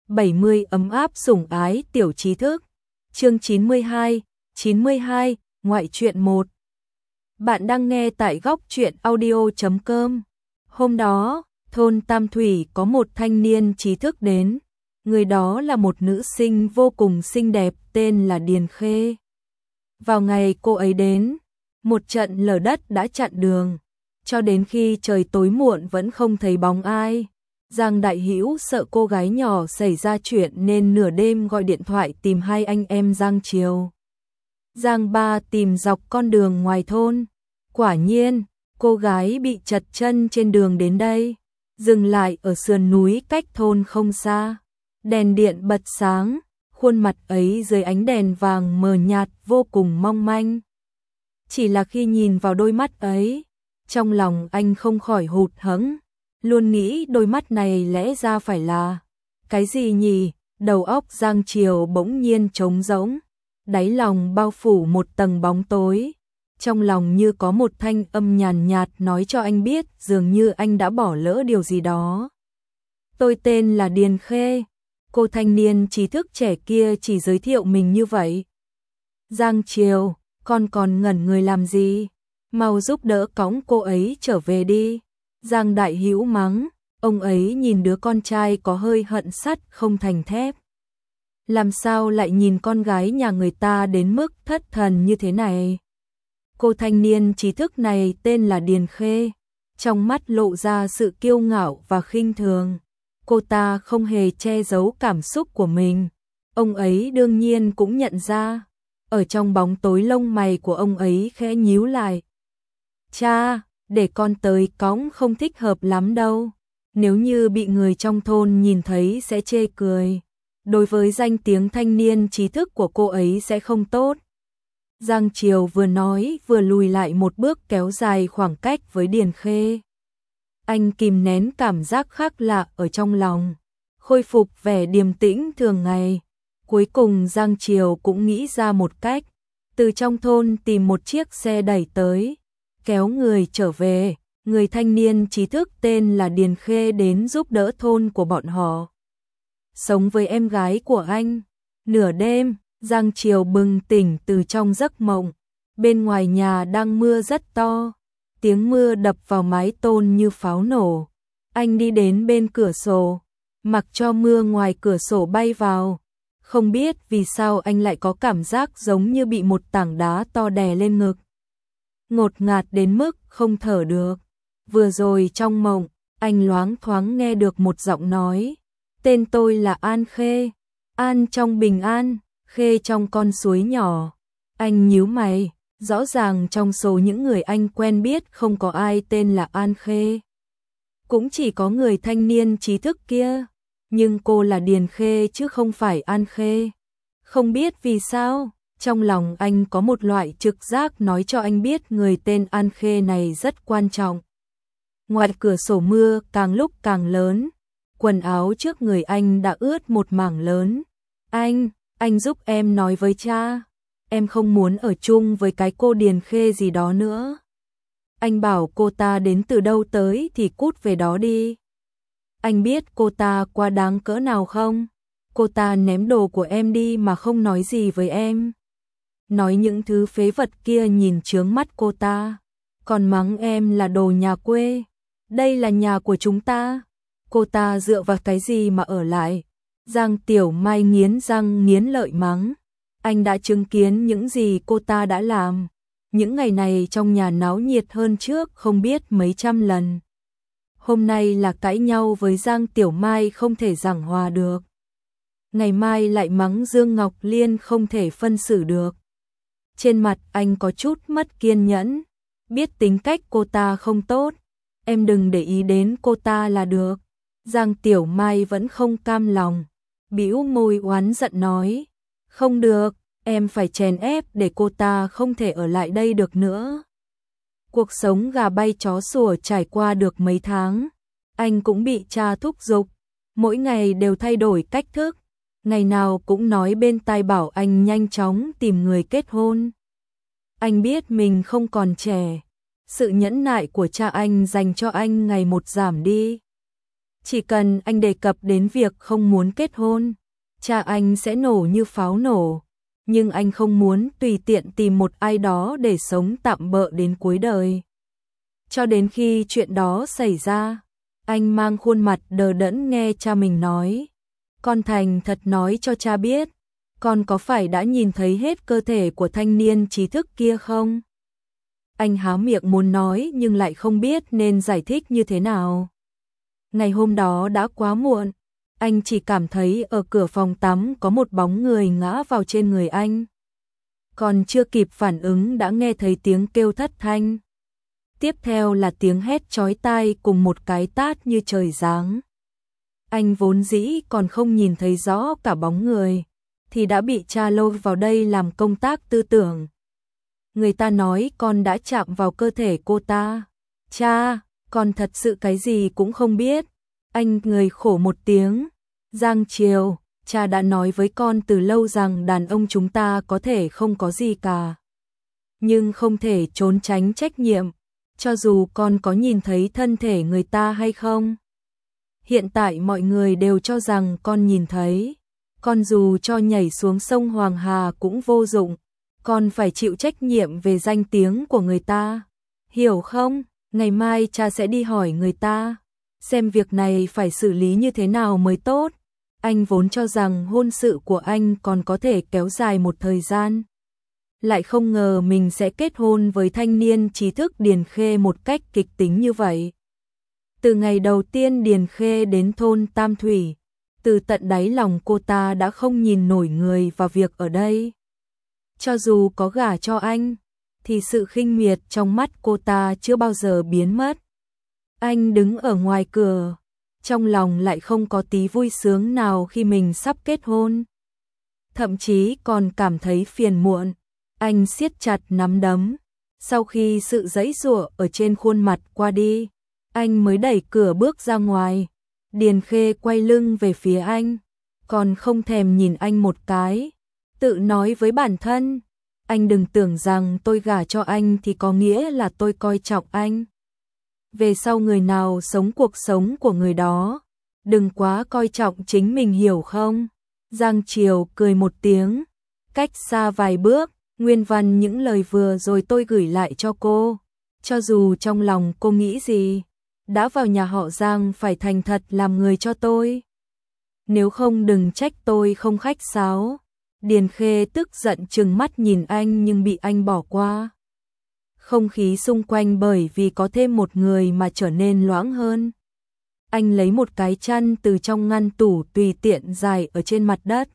70 ấm áp sủng ái tiểu trí thức. Chương 92, ngoại truyện 1. Bạn đang nghe tại góc truyện audio.com. Hôm đó, thôn Tam Thủy có một thanh niên trí thức đến. Người đó là một nữ sinh vô cùng xinh đẹp tên là Điền Khê. Vào ngày cô ấy đến, một trận lở đất đã chặn đường. Cho đến khi trời tối muộn vẫn không thấy bóng ai. Giang Đại Hữu sợ cô gái nhỏ xảy ra chuyện nên nửa đêm gọi điện thoại tìm hai anh em Giang Triều, Giang Ba tìm dọc con đường ngoài thôn. Quả nhiên, cô gái bị trật chân trên đường đến đây, dừng lại ở sườn núi cách thôn không xa. Đèn điện bật sáng, khuôn mặt ấy dưới ánh đèn vàng mờ nhạt vô cùng mong manh. Chỉ là khi nhìn vào đôi mắt ấy, trong lòng anh không khỏi hụt hẫng. Luôn nghĩ đôi mắt này lẽ ra phải là cái gì nhỉ? Đầu óc Giang Triều bỗng nhiên trống rỗng, đáy lòng bao phủ một tầng bóng tối. Trong lòng như có một thanh âm nhàn nhạt nói cho anh biết dường như anh đã bỏ lỡ điều gì đó. Tôi tên là Điền Khê. Cô thanh niên trí thức trẻ kia chỉ giới thiệu mình như vậy. Giang Triều, con còn ngẩn người làm gì? Mau giúp đỡ cõng cô ấy trở về đi. Giang Đại Hữu mắng, ông ấy nhìn đứa con trai có hơi hận sắt không thành thép. Làm sao lại nhìn con gái nhà người ta đến mức thất thần như thế này? Cô thanh niên trí thức này tên là Điền Khê, trong mắt lộ ra sự kiêu ngạo và khinh thường. Cô ta không hề che giấu cảm xúc của mình. Ông ấy đương nhiên cũng nhận ra. Ở trong bóng tối lông mày của ông ấy khẽ nhíu lại. Cha, để con tới cõng không thích hợp lắm đâu. Nếu như bị người trong thôn nhìn thấy sẽ chê cười. Đối với danh tiếng thanh niên trí thức của cô ấy sẽ không tốt. Giang Triều vừa nói vừa lùi lại một bước kéo dài khoảng cách với Điền Khê. Anh kìm nén cảm giác khác lạ ở trong lòng, khôi phục vẻ điềm tĩnh thường ngày. Cuối cùng Giang Triều cũng nghĩ ra một cách, từ trong thôn tìm một chiếc xe đẩy tới, kéo người trở về. Người thanh niên trí thức tên là Điền Khê đến giúp đỡ thôn của bọn họ, sống với em gái của anh. Nửa đêm, Giang Triều bừng tỉnh từ trong giấc mộng. Bên ngoài nhà đang mưa rất to, tiếng mưa đập vào mái tôn như pháo nổ. Anh đi đến bên cửa sổ, mặc cho mưa ngoài cửa sổ bay vào. Không biết vì sao anh lại có cảm giác giống như bị một tảng đá to đè lên ngực, ngột ngạt đến mức không thở được. Vừa rồi trong mộng, anh loáng thoáng nghe được một giọng nói, tên tôi là An Khê, An trong bình an, Khê trong con suối nhỏ. Anh nhíu mày, rõ ràng trong số những người anh quen biết không có ai tên là An Khê. Cũng chỉ có người thanh niên trí thức kia, nhưng cô là Điền Khê chứ không phải An Khê. Không biết vì sao, trong lòng anh có một loại trực giác nói cho anh biết người tên An Khê này rất quan trọng. Ngoài cửa sổ mưa càng lúc càng lớn, quần áo trước người anh đã ướt một mảng lớn. Anh giúp em nói với cha, em không muốn ở chung với cái cô Điền Khê gì đó nữa. Anh bảo cô ta đến từ đâu tới thì cút về đó đi. Anh biết cô ta quá đáng cỡ nào không? Cô ta ném đồ của em đi mà không nói gì với em. Nói những thứ phế vật kia nhìn chướng mắt cô ta. Còn mắng em là đồ nhà quê. Đây là nhà của chúng ta. Cô ta dựa vào cái gì mà ở lại? Giang Tiểu Mai nghiến răng nghiến lợi mắng. Anh đã chứng kiến những gì cô ta đã làm. Những ngày này trong nhà náo nhiệt hơn trước không biết mấy trăm lần. Hôm nay là cãi nhau với Giang Tiểu Mai không thể giảng hòa được. Ngày mai lại mắng Dương Ngọc Liên không thể phân xử được. Trên mặt anh có chút mất kiên nhẫn. Biết tính cách cô ta không tốt, em đừng để ý đến cô ta là được. Giang Tiểu Mai vẫn không cam lòng, bĩu môi oán giận nói. Không được, em phải chèn ép để cô ta không thể ở lại đây được nữa. Cuộc sống gà bay chó sủa trải qua được mấy tháng, anh cũng bị cha thúc giục, mỗi ngày đều thay đổi cách thức, ngày nào cũng nói bên tai bảo anh nhanh chóng tìm người kết hôn. Anh biết mình không còn trẻ, sự nhẫn nại của cha anh dành cho anh ngày một giảm đi. Chỉ cần anh đề cập đến việc không muốn kết hôn, cha anh sẽ nổ như pháo nổ. Nhưng anh không muốn tùy tiện tìm một ai đó để sống tạm bợ đến cuối đời. Cho đến khi chuyện đó xảy ra, anh mang khuôn mặt đờ đẫn nghe cha mình nói. Con thành thật nói cho cha biết, con có phải đã nhìn thấy hết cơ thể của thanh niên trí thức kia không? Anh há miệng muốn nói nhưng lại không biết nên giải thích như thế nào. Ngày hôm đó đã quá muộn, anh chỉ cảm thấy ở cửa phòng tắm có một bóng người ngã vào trên người anh. Còn chưa kịp phản ứng đã nghe thấy tiếng kêu thất thanh. Tiếp theo là tiếng hét chói tai cùng một cái tát như trời giáng. Anh vốn dĩ còn không nhìn thấy rõ cả bóng người, thì đã bị cha lôi vào đây làm công tác tư tưởng. Người ta nói con đã chạm vào cơ thể cô ta. Cha, con thật sự cái gì cũng không biết. Anh người khổ một tiếng. Giang Triều, cha đã nói với con từ lâu rằng đàn ông chúng ta có thể không có gì cả. Nhưng không thể trốn tránh trách nhiệm, cho dù con có nhìn thấy thân thể người ta hay không. Hiện tại mọi người đều cho rằng con nhìn thấy. Con dù cho nhảy xuống sông Hoàng Hà cũng vô dụng. Con phải chịu trách nhiệm về danh tiếng của người ta. Hiểu không? Ngày mai cha sẽ đi hỏi người ta, xem việc này phải xử lý như thế nào mới tốt. Anh vốn cho rằng hôn sự của anh còn có thể kéo dài một thời gian. Lại không ngờ mình sẽ kết hôn với thanh niên trí thức Điền Khê một cách kịch tính như vậy. Từ ngày đầu tiên Điền Khê đến thôn Tam Thủy, từ tận đáy lòng cô ta đã không nhìn nổi người và việc ở đây. Cho dù có gả cho anh, thì sự khinh miệt trong mắt cô ta chưa bao giờ biến mất. Anh đứng ở ngoài cửa, trong lòng lại không có tí vui sướng nào khi mình sắp kết hôn. Thậm chí còn cảm thấy phiền muộn. Anh siết chặt nắm đấm. Sau khi sự giãy giụa ở trên khuôn mặt qua đi, anh mới đẩy cửa bước ra ngoài. Điền Khê quay lưng về phía anh, còn không thèm nhìn anh một cái, tự nói với bản thân, anh đừng tưởng rằng tôi gả cho anh thì có nghĩa là tôi coi trọng anh. Về sau người nào sống cuộc sống của người đó, đừng quá coi trọng chính mình, hiểu không? Giang Triều cười một tiếng, cách xa vài bước, nguyên văn những lời vừa rồi tôi gửi lại cho cô. Cho dù trong lòng cô nghĩ gì, đã vào nhà họ Giang phải thành thật làm người cho tôi. Nếu không đừng trách tôi không khách sáo. Điền Khê tức giận trừng mắt nhìn anh nhưng bị anh bỏ qua. Không khí xung quanh bởi vì có thêm một người mà trở nên loãng hơn. Anh lấy một cái chăn từ trong ngăn tủ tùy tiện dài ở trên mặt đất,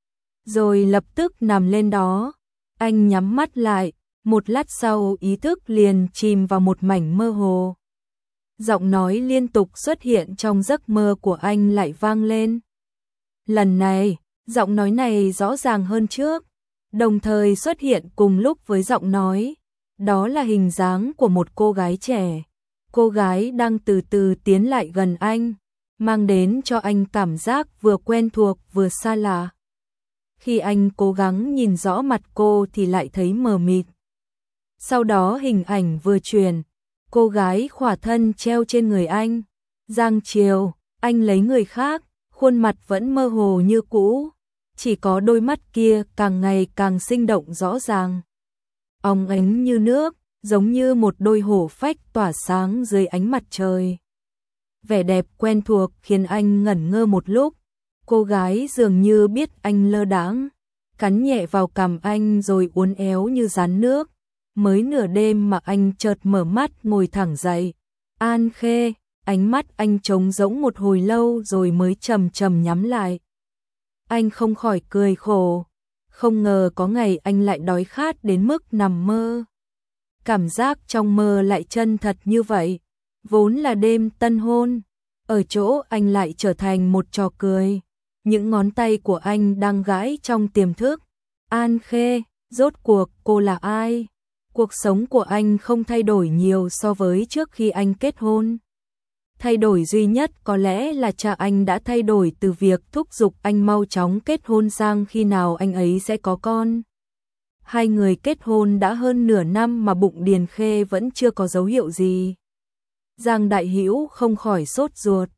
rồi lập tức nằm lên đó. Anh nhắm mắt lại, một lát sau ý thức liền chìm vào một mảnh mơ hồ. Giọng nói liên tục xuất hiện trong giấc mơ của anh lại vang lên. Lần này, giọng nói này rõ ràng hơn trước, đồng thời xuất hiện cùng lúc với giọng nói. Đó là hình dáng của một cô gái trẻ. Cô gái đang từ từ tiến lại gần anh, mang đến cho anh cảm giác vừa quen thuộc vừa xa lạ. Khi anh cố gắng nhìn rõ mặt cô thì lại thấy mờ mịt. Sau đó hình ảnh vừa chuyển, cô gái khỏa thân treo trên người anh. Giang Triều, anh lấy người khác, khuôn mặt vẫn mơ hồ như cũ, chỉ có đôi mắt kia càng ngày càng sinh động rõ ràng. Óng ánh như nước, giống như một đôi hổ phách tỏa sáng dưới ánh mặt trời. Vẻ đẹp quen thuộc khiến anh ngẩn ngơ một lúc. Cô gái dường như biết anh lơ đãng, cắn nhẹ vào cằm anh rồi uốn éo như rán nước. Mới nửa đêm mà anh chợt mở mắt ngồi thẳng dậy. An Khê, ánh mắt anh trống rỗng một hồi lâu rồi mới chậm chậm nhắm lại. Anh không khỏi cười khổ, không ngờ có ngày anh lại đói khát đến mức nằm mơ. Cảm giác trong mơ lại chân thật như vậy. Vốn là đêm tân hôn, ở chỗ anh lại trở thành một trò cười. Những ngón tay của anh đang gãi trong tiềm thức. An Khê, rốt cuộc cô là ai? Cuộc sống của anh không thay đổi nhiều so với trước khi anh kết hôn. Thay đổi duy nhất có lẽ là cha anh đã thay đổi từ việc thúc giục anh mau chóng kết hôn sang khi nào anh ấy sẽ có con. Hai người kết hôn đã hơn nửa năm mà bụng Điền Khê vẫn chưa có dấu hiệu gì. Giang Đại Hữu không khỏi sốt ruột.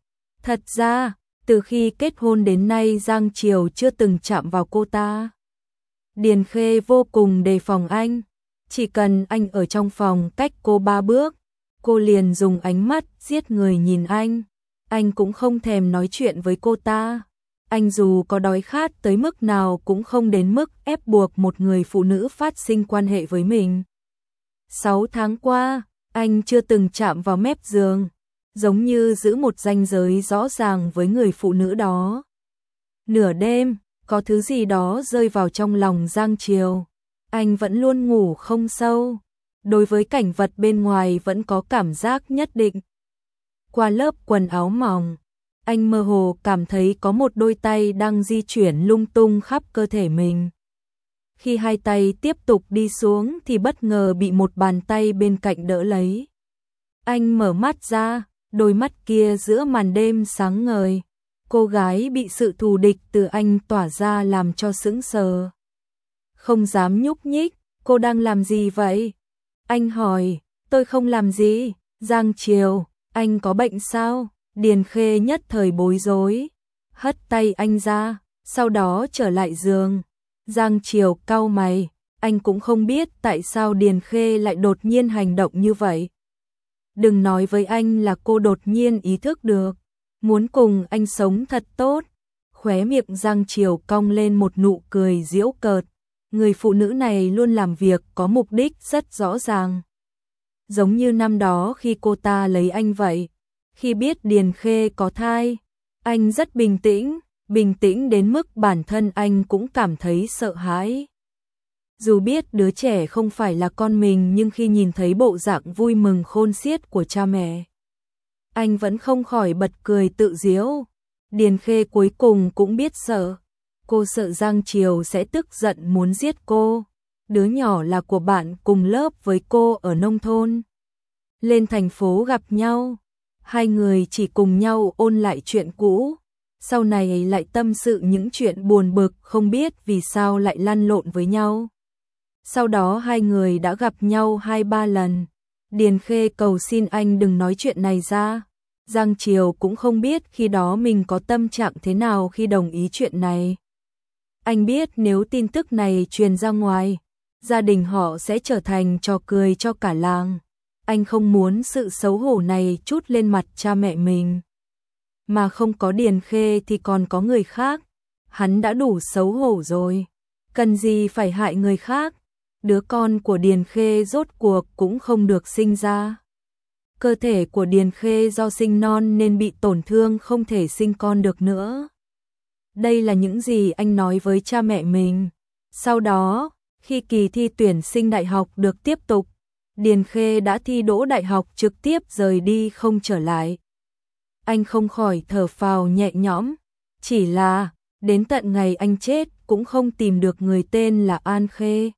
Thật ra, từ khi kết hôn đến nay Giang Triều chưa từng chạm vào cô ta. Điền Khê vô cùng đề phòng anh, chỉ cần anh ở trong phòng cách cô 3 bước, cô liền dùng ánh mắt giết người nhìn anh cũng không thèm nói chuyện với cô ta. Anh dù có đói khát tới mức nào cũng không đến mức ép buộc một người phụ nữ phát sinh quan hệ với mình. 6 tháng qua, anh chưa từng chạm vào mép giường, giống như giữ một ranh giới rõ ràng với người phụ nữ đó. Nửa đêm, có thứ gì đó rơi vào trong lòng Giang Triều. Anh vẫn luôn ngủ không sâu. Đối với cảnh vật bên ngoài vẫn có cảm giác nhất định. Qua lớp quần áo mỏng, anh mơ hồ cảm thấy có một đôi tay đang di chuyển lung tung khắp cơ thể mình. Khi hai tay tiếp tục đi xuống thì bất ngờ bị một bàn tay bên cạnh đỡ lấy. Anh mở mắt ra, đôi mắt kia giữa màn đêm sáng ngời. Cô gái bị sự thù địch từ anh tỏa ra làm cho sững sờ. Không dám nhúc nhích, cô đang làm gì vậy? Anh hỏi, tôi không làm gì. Giang Triều, anh có bệnh sao? Điền Khê nhất thời bối rối, hất tay anh ra, sau đó trở lại giường. Giang Triều cau mày, anh cũng không biết tại sao Điền Khê lại đột nhiên hành động như vậy. Đừng nói với anh là cô đột nhiên ý thức được, muốn cùng anh sống thật tốt. Khóe miệng Giang Triều cong lên một nụ cười giễu cợt. Người phụ nữ này luôn làm việc có mục đích rất rõ ràng. Giống như năm đó khi cô ta lấy anh vậy. Khi biết Điền Khê có thai, anh rất bình tĩnh đến mức bản thân anh cũng cảm thấy sợ hãi. Dù biết đứa trẻ không phải là con mình nhưng khi nhìn thấy bộ dạng vui mừng khôn xiết của cha mẹ, anh vẫn không khỏi bật cười tự giễu. Điền Khê cuối cùng cũng biết sợ. Cô sợ Giang Triều sẽ tức giận muốn giết cô. Đứa nhỏ là của bạn cùng lớp với cô ở nông thôn. Lên thành phố gặp nhau, hai người chỉ cùng nhau ôn lại chuyện cũ. Sau này lại tâm sự những chuyện buồn bực không biết vì sao lại lăn lộn với nhau. Sau đó hai người đã gặp nhau 2-3 lần. Điền Khê cầu xin anh đừng nói chuyện này ra. Giang Triều cũng không biết khi đó mình có tâm trạng thế nào khi đồng ý chuyện này. Anh biết nếu tin tức này truyền ra ngoài, gia đình họ sẽ trở thành trò cười cho cả làng. Anh không muốn sự xấu hổ này trút lên mặt cha mẹ mình. Mà không có Điền Khê thì còn có người khác. Hắn đã đủ xấu hổ rồi. Cần gì phải hại người khác. Đứa con của Điền Khê rốt cuộc cũng không được sinh ra. Cơ thể của Điền Khê do sinh non nên bị tổn thương không thể sinh con được nữa. Đây là những gì anh nói với cha mẹ mình. Sau đó, khi kỳ thi tuyển sinh đại học được tiếp tục, Điền Khê đã thi đỗ đại học trực tiếp rời đi không trở lại. Anh không khỏi thở phào nhẹ nhõm, chỉ là đến tận ngày anh chết cũng không tìm được người tên là An Khê.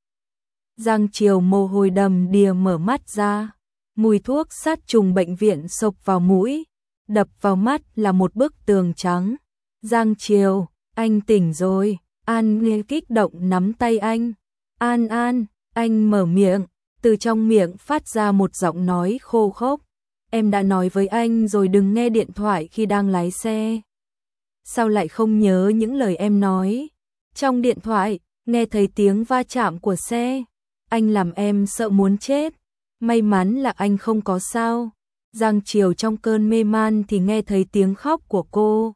Giang Triều mồ hôi đầm đìa mở mắt ra, mùi thuốc sát trùng bệnh viện xộc vào mũi, đập vào mắt là một bức tường trắng. Giang Triều, anh tỉnh rồi. An Nghe kích động nắm tay anh. An, anh mở miệng, từ trong miệng phát ra một giọng nói khô khốc. Em đã nói với anh rồi đừng nghe điện thoại khi đang lái xe. Sao lại không nhớ những lời em nói? Trong điện thoại, nghe thấy tiếng va chạm của xe. Anh làm em sợ muốn chết. May mắn là anh không có sao. Giang Triều trong cơn mê man thì nghe thấy tiếng khóc của cô.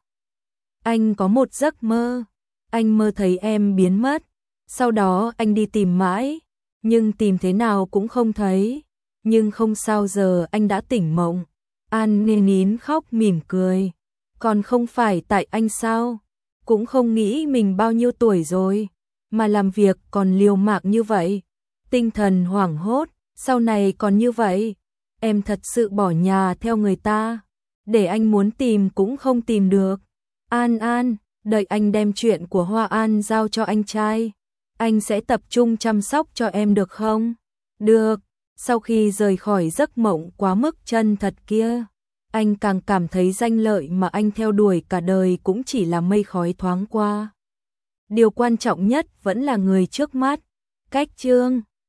Anh có một giấc mơ. Anh mơ thấy em biến mất. Sau đó anh đi tìm mãi. Nhưng tìm thế nào cũng không thấy. Nhưng không sao giờ anh đã tỉnh mộng. An Nghe nín khóc mỉm cười. Còn không phải tại anh sao? Cũng không nghĩ mình bao nhiêu tuổi rồi. Mà làm việc còn liều mạng như vậy. Tinh thần hoảng hốt. Sau này còn như vậy. Em thật sự bỏ nhà theo người ta. Để anh muốn tìm cũng không tìm được. An, đợi anh đem chuyện của Hoa An giao cho anh trai. Anh sẽ tập trung chăm sóc cho em được không? Được. Sau khi rời khỏi giấc mộng quá mức chân thật kia, anh càng cảm thấy danh lợi mà anh theo đuổi cả đời cũng chỉ là mây khói thoáng qua. Điều quan trọng nhất vẫn là người trước mắt. Cách chương